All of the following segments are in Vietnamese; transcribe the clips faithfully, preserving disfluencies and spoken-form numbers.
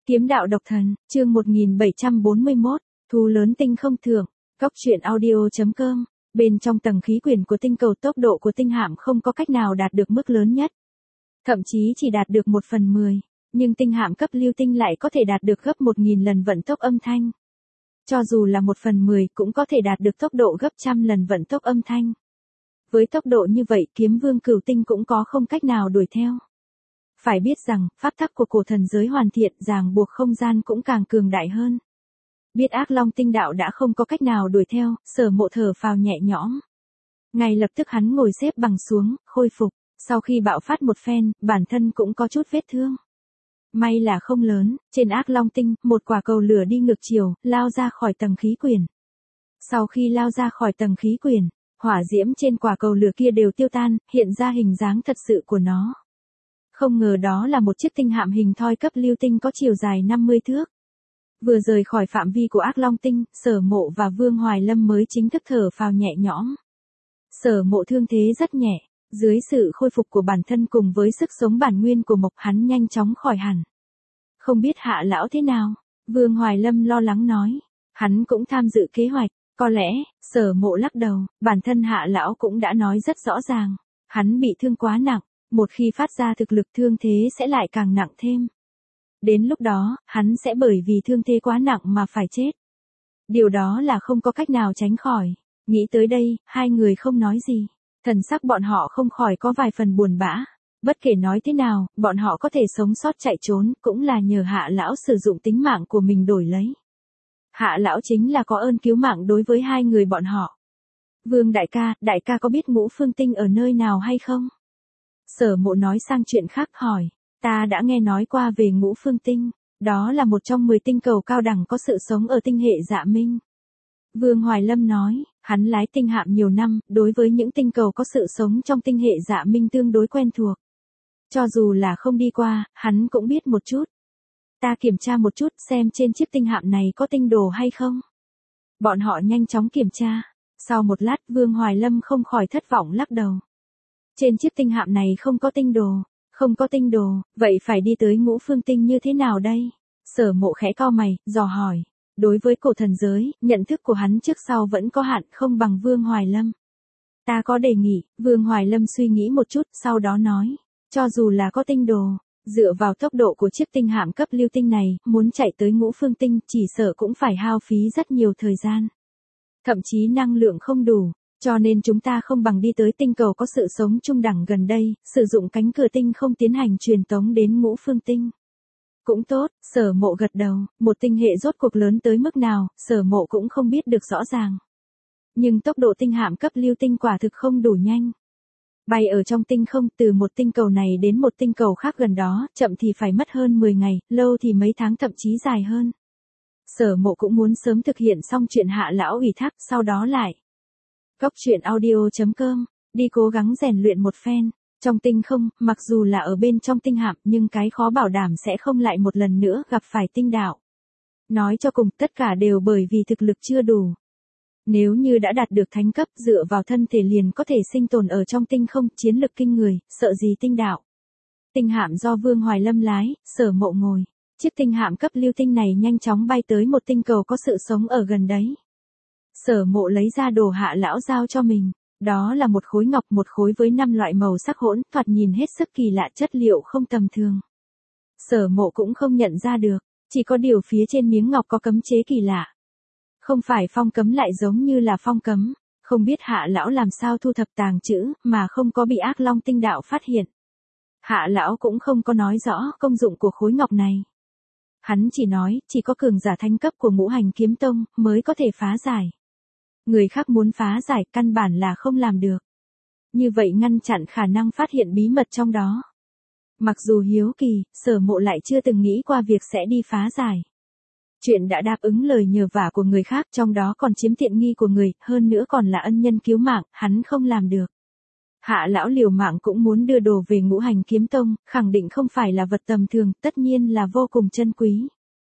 Kiếm đạo độc thần, chương một nghìn bảy trăm bốn mươi mốt, thú lớn tinh không thượng, Cốc truyện audio.com, bên trong tầng khí quyển của tinh cầu tốc độ của tinh hạm không có cách nào đạt được mức lớn nhất. Thậm chí chỉ đạt được một phần mười, nhưng tinh hạm cấp lưu tinh lại có thể đạt được gấp một nghìn lần vận tốc âm thanh. Cho dù là một phần mười cũng có thể đạt được tốc độ gấp trăm lần vận tốc âm thanh. Với tốc độ như vậy kiếm vương cửu tinh cũng có không cách nào đuổi theo. Phải biết rằng, pháp tắc của cổ thần giới hoàn thiện, ràng buộc không gian cũng càng cường đại hơn. Biết ác long tinh đạo đã không có cách nào đuổi theo, Sở Mộ thở phào nhẹ nhõm. Ngay lập tức hắn ngồi xếp bằng xuống, khôi phục, sau khi bạo phát một phen, bản thân cũng có chút vết thương. May là không lớn, trên ác long tinh, một quả cầu lửa đi ngược chiều, lao ra khỏi tầng khí quyển. Sau khi lao ra khỏi tầng khí quyển, hỏa diễm trên quả cầu lửa kia đều tiêu tan, hiện ra hình dáng thật sự của nó. Không ngờ đó là một chiếc tinh hạm hình thoi cấp lưu tinh có chiều dài năm mươi thước. Vừa rời khỏi phạm vi của ác long tinh, Sở Mộ và Vương Hoài Lâm mới chính thức thở phào nhẹ nhõm. Sở Mộ thương thế rất nhẹ, dưới sự khôi phục của bản thân cùng với sức sống bản nguyên của Mộc hắn nhanh chóng khỏi hẳn. Không biết Hạ lão thế nào? Vương Hoài Lâm lo lắng nói. Hắn cũng tham dự kế hoạch, có lẽ, Sở Mộ lắc đầu, bản thân Hạ lão cũng đã nói rất rõ ràng. Hắn bị thương quá nặng, một khi phát ra thực lực thương thế sẽ lại càng nặng thêm. Đến lúc đó, hắn sẽ bởi vì thương thế quá nặng mà phải chết. Điều đó là không có cách nào tránh khỏi. Nghĩ tới đây, hai người không nói gì. Thần sắc bọn họ không khỏi có vài phần buồn bã. Bất kể nói thế nào, bọn họ có thể sống sót chạy trốn, cũng là nhờ Hạ lão sử dụng tính mạng của mình đổi lấy. Hạ lão chính là có ơn cứu mạng đối với hai người bọn họ. Vương đại ca, đại ca có biết Ngũ Phương Tinh ở nơi nào hay không? Sở Mộ nói sang chuyện khác hỏi. Ta đã nghe nói qua về Ngũ Phương Tinh. Đó là một trong mười tinh cầu cao đẳng có sự sống ở tinh hệ Dạ Minh. Vương Hoài Lâm nói, hắn lái tinh hạm nhiều năm, đối với những tinh cầu có sự sống trong tinh hệ Dạ Minh tương đối quen thuộc. Cho dù là không đi qua, hắn cũng biết một chút. Ta kiểm tra một chút xem trên chiếc tinh hạm này có tinh đồ hay không. Bọn họ nhanh chóng kiểm tra. Sau một lát Vương Hoài Lâm không khỏi thất vọng lắc đầu. Trên chiếc tinh hạm này không có tinh đồ. Không có tinh đồ, vậy phải đi tới Ngũ Phương Tinh như thế nào đây? Sở Mộ khẽ cau mày, dò hỏi. Đối với cổ thần giới, nhận thức của hắn trước sau vẫn có hạn không bằng Vương Hoài Lâm. Ta có đề nghị, Vương Hoài Lâm suy nghĩ một chút, sau đó nói. Cho dù là có tinh đồ, dựa vào tốc độ của chiếc tinh hạm cấp lưu tinh này, muốn chạy tới Ngũ Phương Tinh chỉ sợ cũng phải hao phí rất nhiều thời gian. Thậm chí năng lượng không đủ. Cho nên chúng ta không bằng đi tới tinh cầu có sự sống trung đẳng gần đây, sử dụng cánh cửa tinh không tiến hành truyền tống đến Ngũ Phương Tinh. Cũng tốt, Sở Mộ gật đầu, một tinh hệ rốt cuộc lớn tới mức nào, Sở Mộ cũng không biết được rõ ràng. Nhưng tốc độ tinh hạm cấp lưu tinh quả thực không đủ nhanh. Bay ở trong tinh không từ một tinh cầu này đến một tinh cầu khác gần đó, chậm thì phải mất hơn mười ngày, lâu thì mấy tháng thậm chí dài hơn. Sở Mộ cũng muốn sớm thực hiện xong chuyện Hạ lão ủy thác, sau đó lại. Cốc truyện audio.com, đi cố gắng rèn luyện một phen. Trong tinh không, mặc dù là ở bên trong tinh hạm nhưng cái khó bảo đảm sẽ không lại một lần nữa gặp phải tinh đạo. Nói cho cùng tất cả đều bởi vì thực lực chưa đủ. Nếu như đã đạt được thánh cấp dựa vào thân thể liền có thể sinh tồn ở trong tinh không, chiến lực kinh người, sợ gì tinh đạo. Tinh hạm do Vương Hoài Lâm lái, Sở Mộ ngồi. Chiếc tinh hạm cấp lưu tinh này nhanh chóng bay tới một tinh cầu có sự sống ở gần đấy. Sở Mộ lấy ra đồ Hạ lão giao cho mình. Đó là một khối ngọc một khối với năm loại màu sắc hỗn, thoạt nhìn hết sức kỳ lạ, chất liệu không tầm thường. Sở Mộ cũng không nhận ra được, chỉ có điều phía trên miếng ngọc có cấm chế kỳ lạ. Không phải phong cấm lại giống như là phong cấm, không biết Hạ lão làm sao thu thập tàng chữ mà không có bị ác long tinh đạo phát hiện. Hạ lão cũng không có nói rõ công dụng của khối ngọc này. Hắn chỉ nói, chỉ có cường giả thánh cấp của Ngũ Hành Kiếm Tông mới có thể phá giải. Người khác muốn phá giải căn bản là không làm được. Như vậy ngăn chặn khả năng phát hiện bí mật trong đó. Mặc dù hiếu kỳ, Sở Mộ lại chưa từng nghĩ qua việc sẽ đi phá giải. Chuyện đã đáp ứng lời nhờ vả của người khác trong đó còn chiếm tiện nghi của người, hơn nữa còn là ân nhân cứu mạng, hắn không làm được. Hạ lão liều mạng cũng muốn đưa đồ về Ngũ Hành Kiếm Tông, khẳng định không phải là vật tầm thường, tất nhiên là vô cùng chân quý.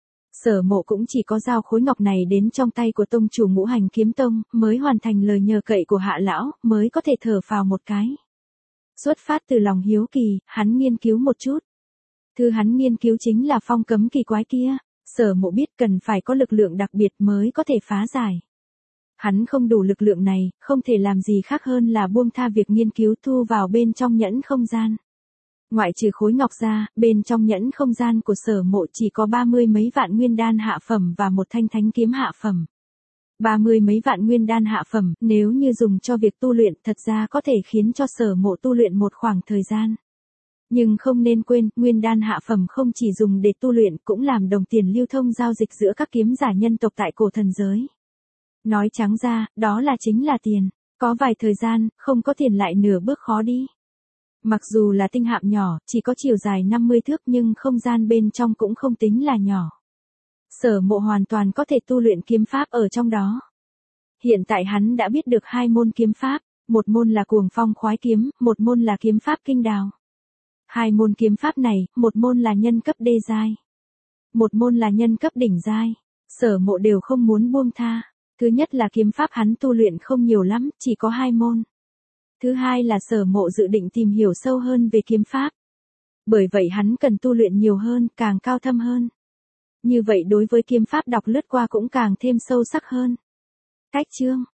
Sở Mộ cũng chỉ có giao khối ngọc này đến trong tay của tông chủ Ngũ Hành Kiếm Tông, mới hoàn thành lời nhờ cậy của Hạ lão, mới có thể thở phào một cái. Xuất phát từ lòng hiếu kỳ, hắn nghiên cứu một chút. Thứ hắn nghiên cứu chính là phong cấm kỳ quái kia. Sở Mộ biết cần phải có lực lượng đặc biệt mới có thể phá giải. Hắn không đủ lực lượng này, không thể làm gì khác hơn là buông tha việc nghiên cứu thu vào bên trong nhẫn không gian. Ngoại trừ khối ngọc ra, bên trong nhẫn không gian của Sở Mộ chỉ có ba mươi mấy vạn nguyên đan hạ phẩm và một thanh thánh kiếm hạ phẩm. Ba mươi mấy vạn nguyên đan hạ phẩm, nếu như dùng cho việc tu luyện thật ra có thể khiến cho Sở Mộ tu luyện một khoảng thời gian. Nhưng không nên quên, nguyên đan hạ phẩm không chỉ dùng để tu luyện cũng làm đồng tiền lưu thông giao dịch giữa các kiếm giả nhân tộc tại cổ thần giới. Nói trắng ra, đó là chính là tiền. Có vài thời gian, không có tiền lại nửa bước khó đi. Mặc dù là tinh hạm nhỏ, chỉ có chiều dài năm mươi thước nhưng không gian bên trong cũng không tính là nhỏ. Sở Mộ hoàn toàn có thể tu luyện kiếm pháp ở trong đó. Hiện tại hắn đã biết được hai môn kiếm pháp, một môn là cuồng phong khoái kiếm, một môn là kiếm pháp kinh đào. Hai môn kiếm pháp này, một môn là nhân cấp đê giai, một môn là nhân cấp đỉnh giai. Sở Mộ đều không muốn buông tha. Thứ nhất là kiếm pháp hắn tu luyện không nhiều lắm, chỉ có hai môn. Thứ hai là Sở Mộ dự định tìm hiểu sâu hơn về kiếm pháp. Bởi vậy hắn cần tu luyện nhiều hơn, càng cao thâm hơn. Như vậy đối với kiếm pháp đọc lướt qua cũng càng thêm sâu sắc hơn. Cách chương